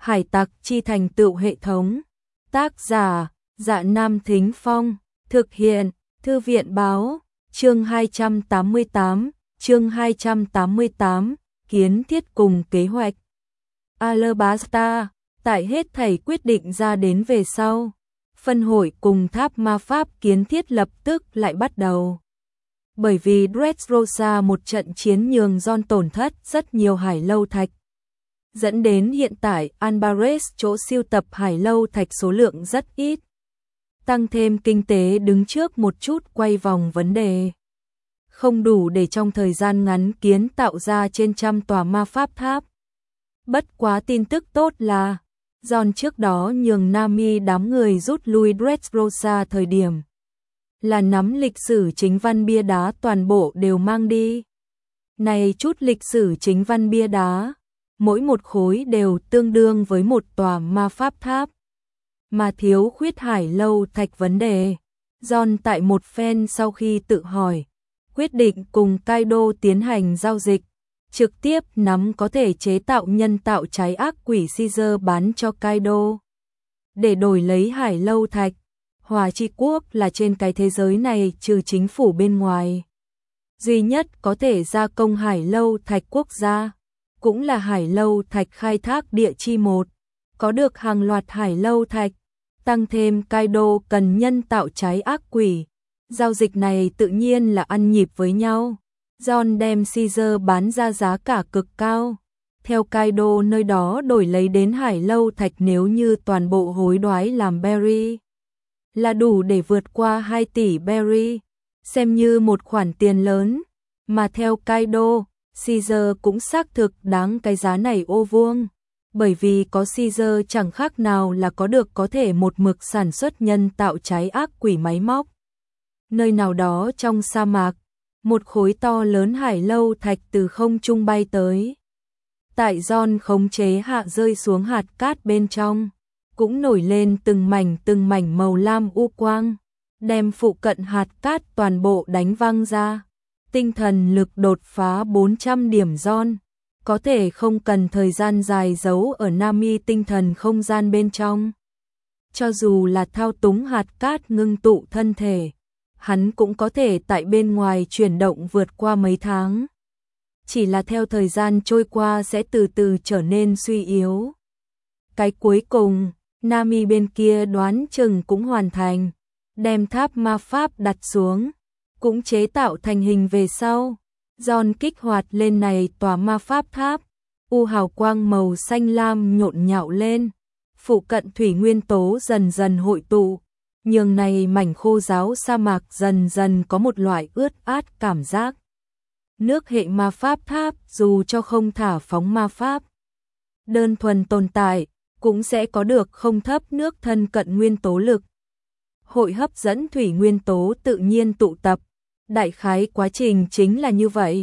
Hải tặc chi thành tựu hệ thống. Tác giả, Dạ Nam Thính Phong. Thực hiện, Thư viện Báo. Chương 288, kiến thiết cùng kế hoạch. Alabasta, tại hết thảy quyết định ra đến về sau, phân hội cùng tháp ma pháp kiến thiết lập tức lại bắt đầu. Bởi vì Dressrosa một trận chiến nhường John tổn thất rất nhiều hải lâu thạch, dẫn đến hiện tại Albares chỗ siêu tập hải lâu thạch số lượng rất ít. Tăng thêm kinh tế đứng trước một chút quay vòng vấn đề, không đủ để trong thời gian ngắn kiến tạo ra trên trăm tòa ma pháp tháp. Bất quá tin tức tốt là John trước đó nhường Nami đám người rút lui Dressrosa thời điểm là nắm lịch sử chính văn bia đá toàn bộ đều mang đi. Này chút lịch sử chính văn bia đá, mỗi một khối đều tương đương với một tòa ma pháp tháp. Mà thiếu khuyết hải lâu thạch vấn đề, John tại một phen sau khi tự hỏi, quyết định cùng Kaido tiến hành giao dịch, trực tiếp nắm có thể chế tạo nhân tạo trái ác quỷ Caesar bán cho Kaido, để đổi lấy hải lâu thạch. Hòa Chi Quốc là trên cái thế giới này trừ chính phủ bên ngoài duy nhất có thể gia công hải lâu thạch quốc gia, cũng là hải lâu thạch khai thác địa chi một, có được hàng loạt hải lâu thạch, tăng thêm Kaido cần nhân tạo trái ác quỷ. Giao dịch này tự nhiên là ăn nhịp với nhau. John đem Caesar bán ra giá cả cực cao, theo Kaido nơi đó đổi lấy đến hải lâu thạch nếu như toàn bộ hối đoái làm berry là đủ để vượt qua 2 tỷ berry, xem như một khoản tiền lớn, mà theo Kaido, Caesar cũng xác thực đáng cái giá này ô vuông, bởi vì có Caesar chẳng khác nào là có được có thể một mực sản xuất nhân tạo trái ác quỷ máy móc. Nơi nào đó trong sa mạc, một khối to lớn hải lâu thạch từ không trung bay tới. Tại John khống chế hạ rơi xuống hạt cát bên trong, cũng nổi lên từng mảnh màu lam u quang, đem phụ cận hạt cát toàn bộ đánh văng ra. Tinh thần lực đột phá 400 điểm John, có thể không cần thời gian dài giấu ở Nami tinh thần không gian bên trong. Cho dù là thao túng hạt cát ngưng tụ thân thể, hắn cũng có thể tại bên ngoài chuyển động vượt qua mấy tháng. Chỉ là theo thời gian trôi qua sẽ từ từ trở nên suy yếu. Cái cuối cùng, Nami bên kia đoán chừng cũng hoàn thành, đem tháp ma pháp đặt xuống, cũng chế tạo thành hình về sau. John kích hoạt lên này tòa ma pháp tháp, u hào quang màu xanh lam nhộn nhạo lên, phụ cận thủy nguyên tố dần dần hội tụ, nhường này mảnh khô ráo sa mạc dần dần có một loại ướt át cảm giác. Nước hệ ma pháp tháp dù cho không thả phóng ma pháp, đơn thuần tồn tại, cũng sẽ có được không thấp nước thân cận nguyên tố lực. Hội hấp dẫn thủy nguyên tố tự nhiên tụ tập, đại khái quá trình chính là như vậy.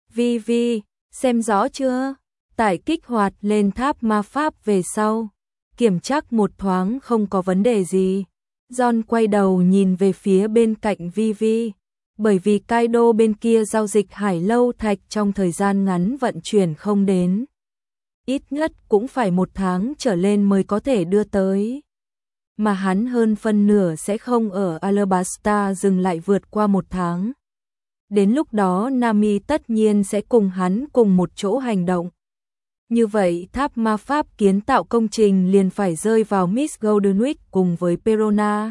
Vi, xem rõ chưa? Tại kích hoạt lên tháp ma pháp về sau, kiểm tra một thoáng không có vấn đề gì. John quay đầu nhìn về phía bên cạnh Vi, bởi vì Kaido bên kia giao dịch hải lâu thạch trong thời gian ngắn vận chuyển không đến. Ít nhất cũng phải 1 tháng trở lên mới có thể đưa tới. Mà hắn hơn phân nửa sẽ không ở Alabasta dừng lại vượt qua 1 tháng. Đến lúc đó Nami tất nhiên sẽ cùng hắn cùng một chỗ hành động. Như vậy tháp ma pháp kiến tạo công trình liền phải rơi vào Miss Goldenwick cùng với Perona.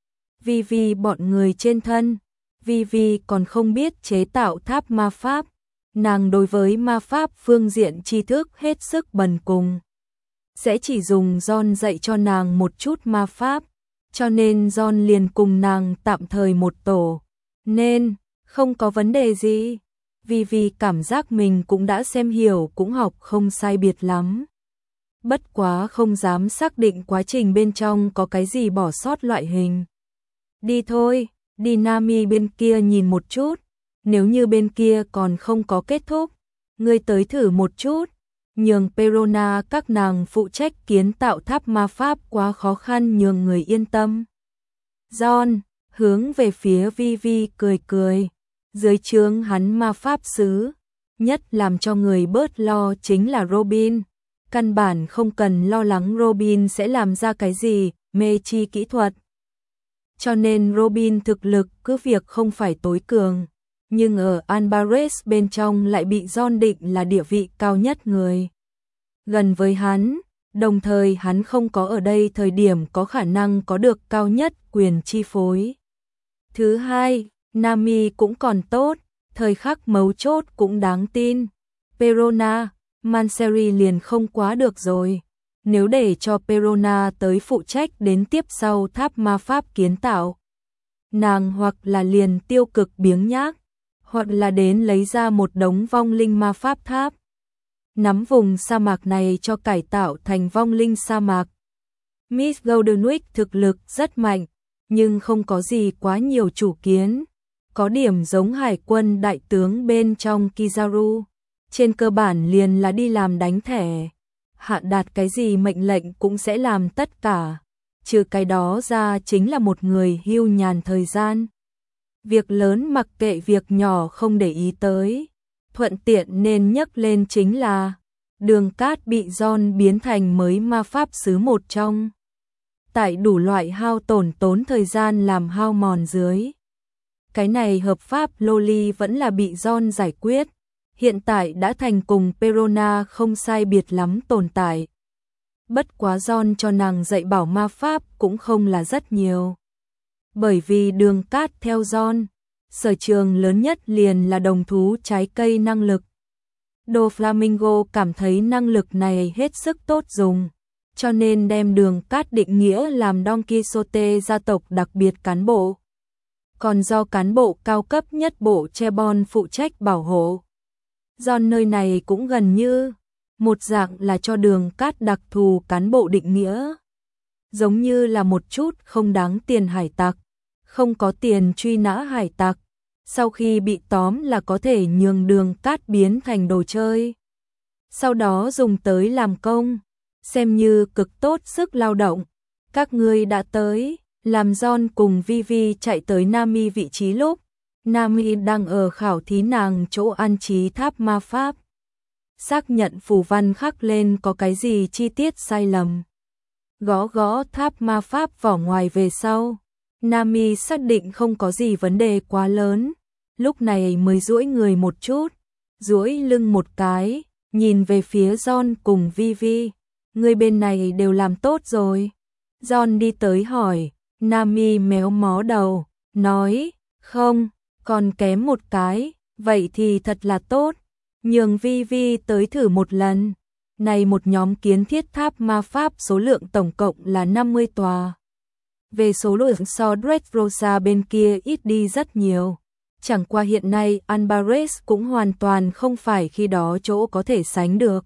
Vi bọn người trên thân, Vi còn không biết chế tạo tháp ma pháp. Nàng đối với ma pháp phương diện tri thức hết sức bần cùng, sẽ chỉ dùng John dạy cho nàng một chút ma pháp, cho nên John liền cùng nàng tạm thời một tổ, nên không có vấn đề gì. Vi cảm giác mình cũng đã xem hiểu, cũng học không sai biệt lắm. Bất quá không dám xác định quá trình bên trong có cái gì bỏ sót loại hình. Đi thôi, đi Nami bên kia nhìn một chút. Nếu như bên kia còn không có kết thúc, ngươi tới thử một chút, nhường Perona các nàng phụ trách kiến tạo tháp ma pháp quá khó khăn, nhường người yên tâm. John hướng về phía Vi cười, dưới trướng hắn ma pháp sứ, nhất làm cho người bớt lo chính là Robin. căn bản không cần lo lắng Robin sẽ làm ra cái gì, mê chi kỹ thuật. Cho nên Robin thực lực cứ việc không phải tối cường, nhưng ở Alvarez bên trong lại bị John định là địa vị cao nhất người gần với hắn, đồng thời hắn không có ở đây thời điểm có khả năng có được cao nhất quyền chi phối. Thứ hai, Nami cũng còn tốt, thời khắc mấu chốt cũng đáng tin. Perona, Manseri liền không quá được rồi. Nếu để cho Perona tới phụ trách đến tiếp sau tháp ma pháp kiến tạo, nàng hoặc là liền tiêu cực biếng nhác, hoặc là đến lấy ra một đống vong linh ma pháp tháp, nắm vùng sa mạc này cho cải tạo thành vong linh sa mạc. Miss Goldenwick thực lực rất mạnh, nhưng không có gì quá nhiều chủ kiến, có điểm giống hải quân đại tướng bên trong Kizaru, trên cơ bản liền là đi làm đánh thẻ, hạ đạt cái gì mệnh lệnh cũng sẽ làm tất cả, trừ cái đó ra chính là một người hưu nhàn thời gian. Việc lớn mặc kệ việc nhỏ không để ý tới, thuận tiện nên nhắc lên chính là Đường Cát bị John biến thành mới ma pháp sứ một trong. Tại đủ loại hao tốn thời gian làm hao mòn dưới. Cái này hợp pháp Loli vẫn là bị John giải quyết, hiện tại đã thành cùng Perona không sai biệt lắm tồn tại. Bất quá John cho nàng dạy bảo ma pháp cũng không là rất nhiều. Bởi vì Đường Cát theo John, sở trường lớn nhất liền là đồng thú trái cây năng lực. Do Flamingo cảm thấy năng lực này hết sức tốt dùng, cho nên đem Đường Cát định nghĩa làm Don Quixote gia tộc đặc biệt cán bộ. Còn do cán bộ cao cấp nhất bộ Chebon phụ trách bảo hộ. John nơi này cũng gần như một dạng là cho Đường Cát đặc thù cán bộ định nghĩa. Giống như là một chút không đáng tiền hải tặc, không có tiền truy nã hải tặc, sau khi bị tóm là có thể nhường Đường Cát biến thành đồ chơi, sau đó dùng tới làm công, xem như cực tốt sức lao động. Các ngươi đã tới. Làm John cùng Vivi chạy tới Nami vị trí lúc Nami đang ở khảo thí nàng chỗ an trí tháp ma pháp, xác nhận phù văn khắc lên có cái gì chi tiết sai lầm. Gõ gõ tháp ma pháp vỏ ngoài về sau, Nami xác định không có gì vấn đề quá lớn, lúc này mới duỗi người một chút, duỗi lưng một cái, nhìn về phía John cùng Vivi. Người bên này đều làm tốt rồi. John đi tới hỏi. Nami méo mó đầu, nói, không, còn kém một cái, vậy thì thật là tốt, nhường Vivi tới thử một lần. Này một nhóm kiến thiết tháp ma pháp số lượng tổng cộng là 50 tòa. Về số lượng so Dressrosa bên kia ít đi rất nhiều, chẳng qua hiện nay Alvarez cũng hoàn toàn không phải khi đó chỗ có thể sánh được.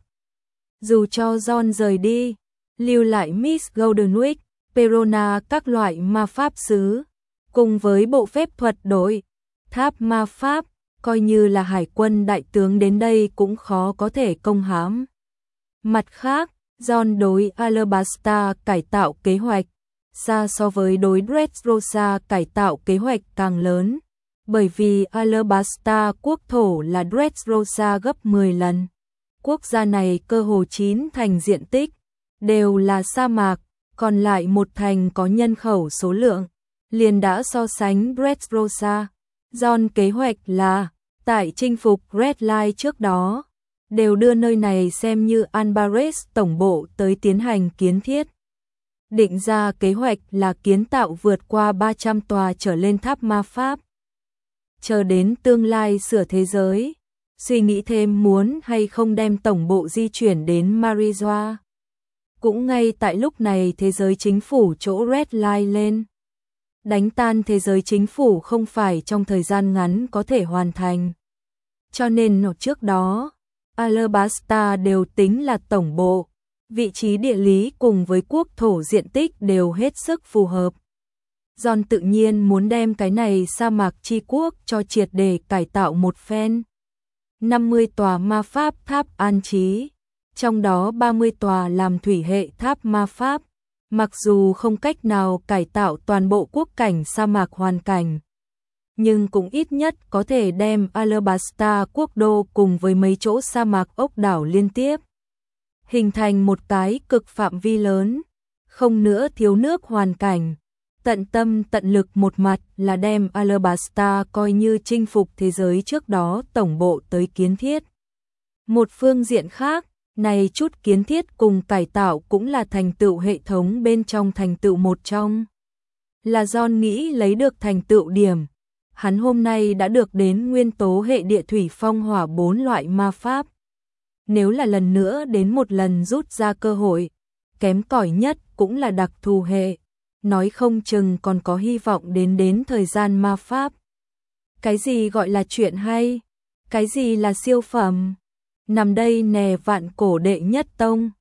Dù cho John rời đi, lưu lại Miss Goldenwick, Perona các loại ma pháp sứ, cùng với bộ phép thuật đội, tháp ma pháp, coi như là hải quân đại tướng đến đây cũng khó có thể công hãm. Mặt khác, John đối Alabasta cải tạo kế hoạch, xa so với đối Dressrosa cải tạo kế hoạch càng lớn, bởi vì Alabasta quốc thổ là Dressrosa gấp 10 lần. Quốc gia này cơ hồ 9 thành diện tích, đều là sa mạc, còn lại một thành có nhân khẩu số lượng, liền đã so sánh Dressrosa. John kế hoạch là, tại chinh phục Red Line trước đó, đều đưa nơi này xem như Alvarez tổng bộ tới tiến hành kiến thiết. Định ra kế hoạch là kiến tạo vượt qua 300 tòa trở lên tháp ma pháp. Chờ đến tương lai sửa thế giới, suy nghĩ thêm muốn hay không đem tổng bộ di chuyển đến Marizoa. Cũng ngay tại lúc này thế giới chính phủ chỗ Red Line lên. Đánh tan thế giới chính phủ không phải trong thời gian ngắn có thể hoàn thành. Cho nên trước đó, Alabasta đều tính là tổng bộ, vị trí địa lý cùng với quốc thổ diện tích đều hết sức phù hợp. John tự nhiên muốn đem cái này sa mạc chi quốc cho triệt để cải tạo một phen. 50 tòa ma pháp tháp an trí, trong đó 30 tòa làm thủy hệ tháp ma pháp, mặc dù không cách nào cải tạo toàn bộ quốc cảnh sa mạc hoàn cảnh, nhưng cũng ít nhất có thể đem Alabasta quốc đô cùng với mấy chỗ sa mạc ốc đảo liên tiếp. hình thành một cái cực phạm vi lớn, không nữa thiếu nước hoàn cảnh. Tận tâm tận lực một mặt là đem Alabasta coi như chinh phục thế giới trước đó tổng bộ tới kiến thiết. Một phương diện khác, này chút kiến thiết cùng cải tạo cũng là thành tựu hệ thống bên trong thành tựu một trong. Là John nghĩ lấy được thành tựu điểm. Hắn hôm nay đã được đến nguyên tố hệ địa thủy phong hỏa 4 loại ma pháp. Nếu là lần nữa đến một lần rút ra cơ hội, kém cỏi nhất cũng là đặc thù hệ. Nói không chừng còn có hy vọng đến thời gian ma pháp. Cái gì gọi là chuyện hay? Cái gì là siêu phẩm? Nằm đây nè vạn cổ đệ nhất tông.